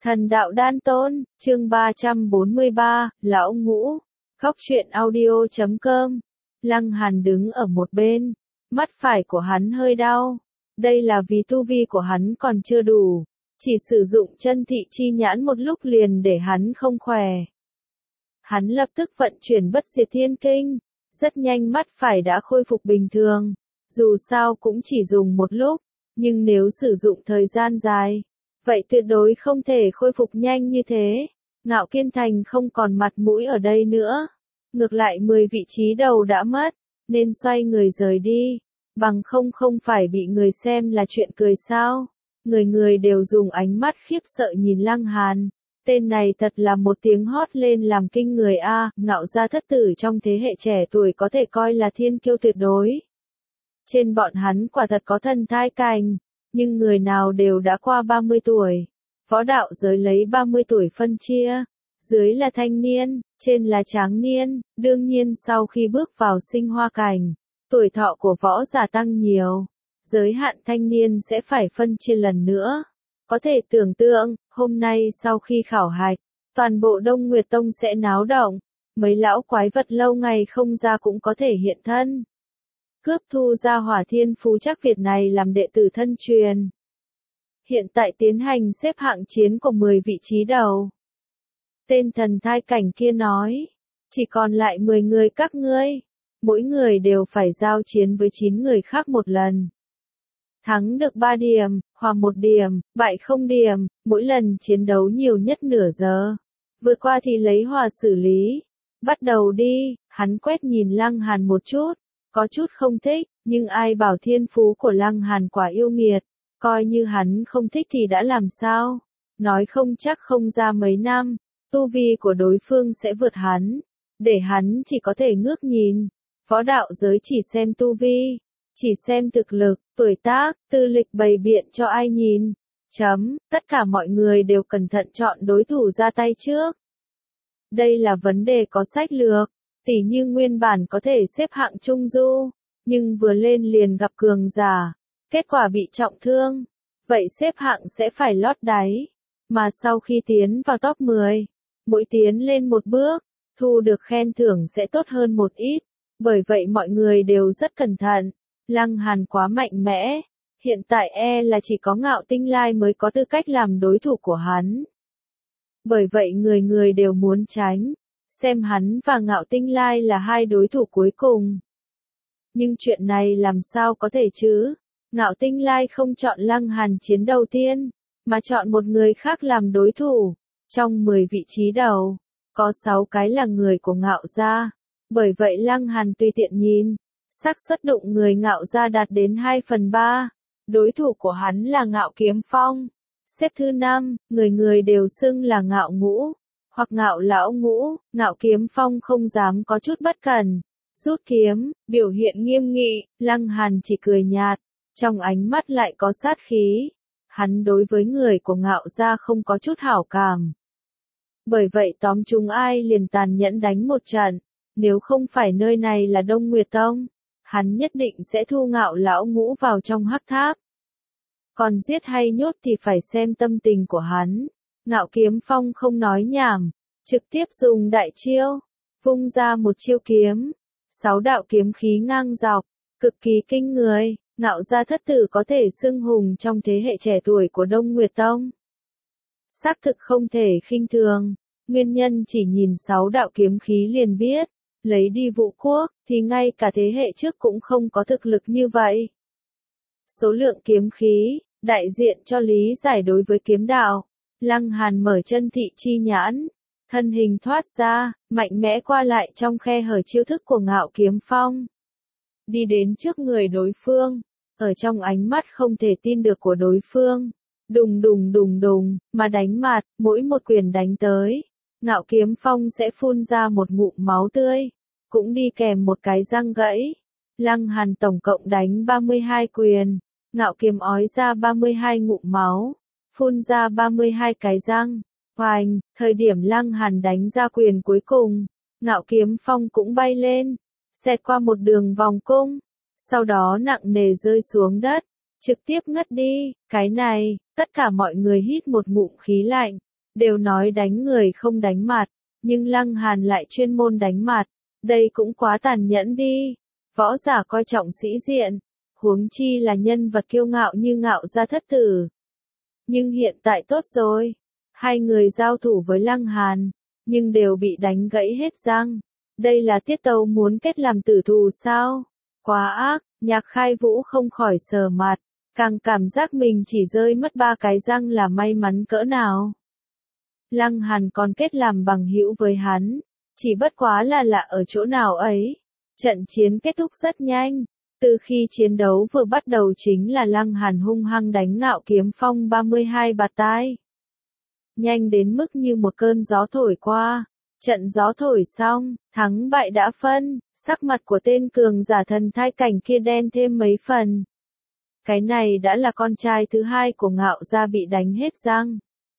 Thần đạo đan tôn, chương 343, Lão Ngũ, Góc truyện audio.com. Lăng Hàn đứng ở một bên, mắt phải của hắn hơi đau. Đây là vì tu vi của hắn còn chưa đủ, chỉ sử dụng chân thị chi nhãn một lúc liền để hắn không khỏe. Hắn lập tức vận chuyển bất diệt thiên kinh, rất nhanh mắt phải đã khôi phục bình thường. Dù sao cũng chỉ dùng một lúc, nhưng nếu sử dụng thời gian dài, vậy tuyệt đối không thể khôi phục nhanh như thế. Ngạo Kiên Thành không còn mặt mũi ở đây nữa. Ngược lại 10 vị trí đầu đã mất, nên xoay người rời đi. Bằng không phải bị người xem là chuyện cười sao. Người người đều dùng ánh mắt khiếp sợ nhìn Lăng Hàn. Tên này thật là một tiếng hót lên làm kinh người a. Ngạo gia thất tử trong thế hệ trẻ tuổi có thể coi là thiên kiêu tuyệt đối. Trên bọn hắn quả thật có thần thai cành, nhưng người nào đều đã qua 30 tuổi. Võ đạo giới lấy 30 tuổi phân chia, dưới là thanh niên, trên là tráng niên. Đương nhiên sau khi bước vào sinh hoa cảnh, tuổi thọ của võ giả tăng nhiều, giới hạn thanh niên sẽ phải phân chia lần nữa. Có thể tưởng tượng, hôm nay sau khi khảo hạch, toàn bộ Đông Nguyệt Tông sẽ náo động, mấy lão quái vật lâu ngày không ra cũng có thể hiện thân. Cướp thu ra Hỏa Thiên Phú Trác Việt này làm đệ tử thân truyền. Hiện tại tiến hành xếp hạng chiến của 10 vị trí đầu. Tên thần thai cảnh kia nói, chỉ còn lại 10 người các ngươi, mỗi người đều phải giao chiến với 9 người khác một lần. Thắng được 3 điểm, hòa 1 điểm, bại 0 điểm, mỗi lần chiến đấu nhiều nhất nửa giờ. Vượt qua thì lấy hòa xử lý. Bắt đầu đi, hắn quét nhìn Lăng Hàn một chút. Có chút không thích, nhưng ai bảo thiên phú của Lăng Hàn quả yêu nghiệt, coi như hắn không thích thì đã làm sao, nói không chắc không ra mấy năm, tu vi của đối phương sẽ vượt hắn, để hắn chỉ có thể ngước nhìn. Võ đạo giới chỉ xem tu vi, chỉ xem thực lực, tuổi tác, tư lịch bày biện cho ai nhìn. Tất cả mọi người đều cẩn thận chọn đối thủ ra tay trước. Đây là vấn đề có sách lược. Tỷ như nguyên bản có thể xếp hạng trung du, nhưng vừa lên liền gặp cường giả, kết quả bị trọng thương, vậy xếp hạng sẽ phải lót đáy, mà sau khi tiến vào top 10, mỗi tiến lên một bước, thu được khen thưởng sẽ tốt hơn một ít, bởi vậy mọi người đều rất cẩn thận. Lăng Hàn quá mạnh mẽ, hiện tại là chỉ có Ngạo Tinh Lai mới có tư cách làm đối thủ của hắn. Bởi vậy người người đều muốn tránh. Xem hắn và Ngạo Tinh Lai là hai đối thủ cuối cùng. Nhưng chuyện này làm sao có thể chứ? Ngạo Tinh Lai không chọn Lăng Hàn chiến đầu tiên, mà chọn một người khác làm đối thủ. Trong 10 vị trí đầu, có 6 cái là người của Ngạo gia. Bởi vậy Lăng Hàn tùy tiện nhìn, xác suất đụng người Ngạo gia đạt đến 2/3. Đối thủ của hắn là Ngạo Kiếm Phong. Xếp thứ 5, người người đều xưng là Ngạo Ngũ. Hoặc Ngạo Lão Ngũ. Ngạo Kiếm Phong không dám có chút bất cẩn, rút kiếm, biểu hiện nghiêm nghị. Lăng Hàn chỉ cười nhạt, trong ánh mắt lại có sát khí. Hắn đối với người của Ngạo gia không có chút hảo cảm. Bởi vậy tóm chúng ai liền tàn nhẫn đánh một trận. Nếu không phải nơi này là Đông Nguyệt Tông, hắn nhất định sẽ thu Ngạo Lão Ngũ vào trong hắc tháp. Còn giết hay nhốt thì phải xem tâm tình của hắn. Ngạo Kiếm Phong không nói nhảm, trực tiếp dùng đại chiêu, vung ra một chiêu kiếm, 6 đạo kiếm khí ngang dọc, cực kỳ kinh người. Ngạo gia thất tử có thể xưng hùng trong thế hệ trẻ tuổi của Đông Nguyệt Tông. Xác thực không thể khinh thường, nguyên nhân chỉ nhìn 6 đạo kiếm khí liền biết, lấy đi Vũ Quốc, thì ngay cả thế hệ trước cũng không có thực lực như vậy. Số lượng kiếm khí, đại diện cho lý giải đối với kiếm đạo. Lăng Hàn mở chân thị chi nhãn, thân hình thoát ra, mạnh mẽ qua lại trong khe hở chiêu thức của Ngạo Kiếm Phong. Đi đến trước người đối phương, ở trong ánh mắt không thể tin được của đối phương, đùng đùng đùng đùng, mà đánh mặt, mỗi một quyền đánh tới, Ngạo Kiếm Phong sẽ phun ra một ngụm máu tươi, cũng đi kèm một cái răng gãy. Lăng Hàn tổng cộng đánh 32 quyền, Ngạo Kiếm ói ra 32 ngụm máu. Phun ra 32 cái răng. Hoành, thời điểm Lăng Hàn đánh ra quyền cuối cùng, Ngạo Kiếm Phong cũng bay lên, xẹt qua một đường vòng cung, sau đó nặng nề rơi xuống đất, trực tiếp ngất đi. Cái này, tất cả mọi người hít một ngụm khí lạnh, Đều nói đánh người không đánh mặt, nhưng Lăng Hàn lại chuyên môn đánh mặt. Đây cũng quá tàn nhẫn đi. Võ giả coi trọng sĩ diện, huống chi là nhân vật kiêu ngạo như Ngạo Gia thất tử. Nhưng hiện tại tốt rồi, hai người giao thủ với Lăng Hàn, nhưng đều bị đánh gãy hết răng. Đây là tiết tấu muốn kết làm tử thù sao? Quá ác, Nhạc Khai Vũ không khỏi sờ mặt, càng cảm giác mình chỉ rơi mất 3 cái răng là may mắn cỡ nào. Lăng Hàn còn kết làm bằng hữu với hắn, chỉ bất quá là lạ ở chỗ nào ấy. Trận chiến kết thúc rất nhanh, từ khi chiến đấu vừa bắt đầu chính là Lăng Hàn hung hăng đánh Ngạo Kiếm Phong 32 bạt tai. Nhanh đến mức như một cơn gió thổi qua, trận gió thổi xong, thắng bại đã phân, sắc mặt của tên cường giả thần thai cảnh kia đen thêm mấy phần. Cái này đã là con trai thứ hai của Ngạo Gia bị đánh hết răng.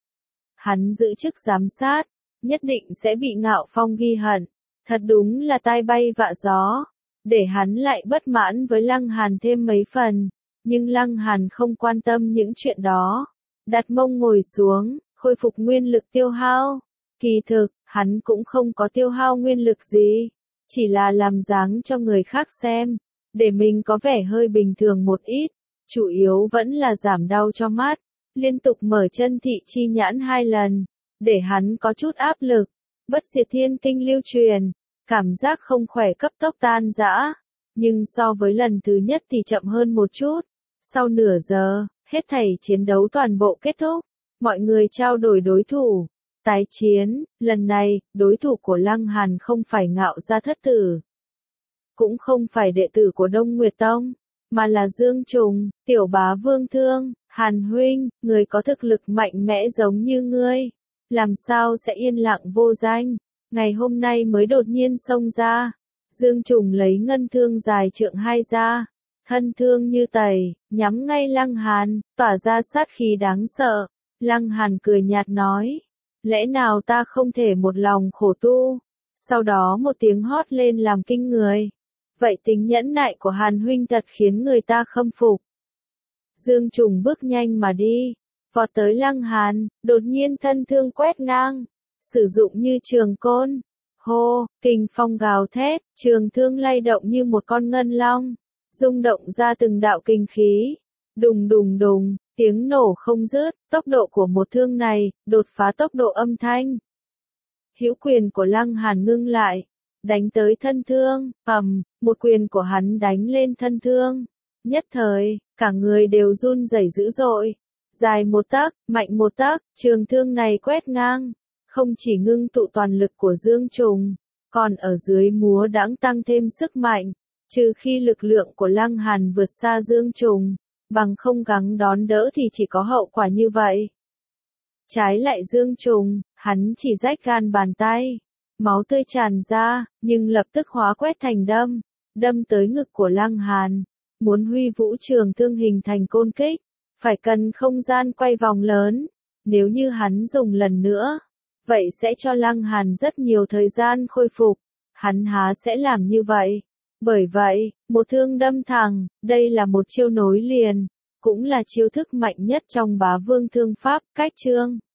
Hắn giữ chức giám sát, nhất định sẽ bị Ngạo Phong ghi hận. Thật đúng là tai bay vạ gió, để hắn lại bất mãn với Lăng Hàn thêm mấy phần. Nhưng Lăng Hàn không quan tâm những chuyện đó. Đặt mông ngồi xuống, khôi phục nguyên lực tiêu hao. Kỳ thực, hắn cũng không có tiêu hao nguyên lực gì. Chỉ là làm dáng cho người khác xem, để mình có vẻ hơi bình thường một ít. Chủ yếu vẫn là giảm đau cho mắt. Liên tục mở chân thị chi nhãn 2 lần, để hắn có chút áp lực. Bất diệt thiên kinh lưu truyền, cảm giác không khỏe cấp tốc tan rã, nhưng so với lần thứ nhất thì chậm hơn một chút. Sau nửa giờ, hết thảy chiến đấu toàn bộ kết thúc, mọi người trao đổi đối thủ. Tái chiến, lần này, đối thủ của Lăng Hàn không phải Ngạo Gia thất tử, cũng không phải đệ tử của Đông Nguyệt Tông, mà là Dương Trùng, tiểu bá Vương Thương. Hàn huynh, người có thực lực mạnh mẽ giống như ngươi, làm sao sẽ yên lặng vô danh, ngày hôm nay mới đột nhiên xông ra. Dương Trùng lấy ngân thương dài trượng 2 ra, thân thương như tẩy, nhắm ngay Lăng Hàn, tỏa ra sát khí đáng sợ. Lăng Hàn cười nhạt nói, lẽ nào ta không thể một lòng khổ tu? Sau đó một tiếng hót lên làm kinh người. Vậy tính nhẫn nại của Hàn huynh thật khiến người ta khâm phục. Dương Trùng bước nhanh mà đi, vọt tới Lăng Hàn, đột nhiên thân thương quét ngang, sử dụng như trường côn. Hô, kình phong gào thét, trường thương lay động như một con ngân long, rung động ra từng đạo kinh khí. Đùng đùng đùng, tiếng nổ không dứt, tốc độ của một thương này, đột phá tốc độ âm thanh. Hữu quyền của Lăng Hàn ngưng lại, đánh tới thân thương, một quyền của hắn đánh lên thân thương. Nhất thời, cả người đều run rẩy dữ dội. Dài 1 tấc, mạnh 1 tấc, trường thương này quét ngang. Không chỉ ngưng tụ toàn lực của Dương Trùng, còn ở dưới múa đãng tăng thêm sức mạnh. Trừ khi lực lượng của Lăng Hàn vượt xa Dương Trùng, bằng không gắng đón đỡ thì chỉ có hậu quả như vậy. Trái lại Dương Trùng, hắn chỉ rách gan bàn tay. Máu tươi tràn ra, nhưng lập tức hóa quét thành đâm tới ngực của Lăng Hàn. Muốn huy vũ trường thương hình thành côn kích, phải cần không gian quay vòng lớn. Nếu như hắn dùng lần nữa, vậy sẽ cho Lăng Hàn rất nhiều thời gian khôi phục. Hắn há sẽ làm như vậy. Bởi vậy, một thương đâm thẳng, đây là một chiêu nối liền, cũng là chiêu thức mạnh nhất trong Bá Vương thương pháp, cách chương.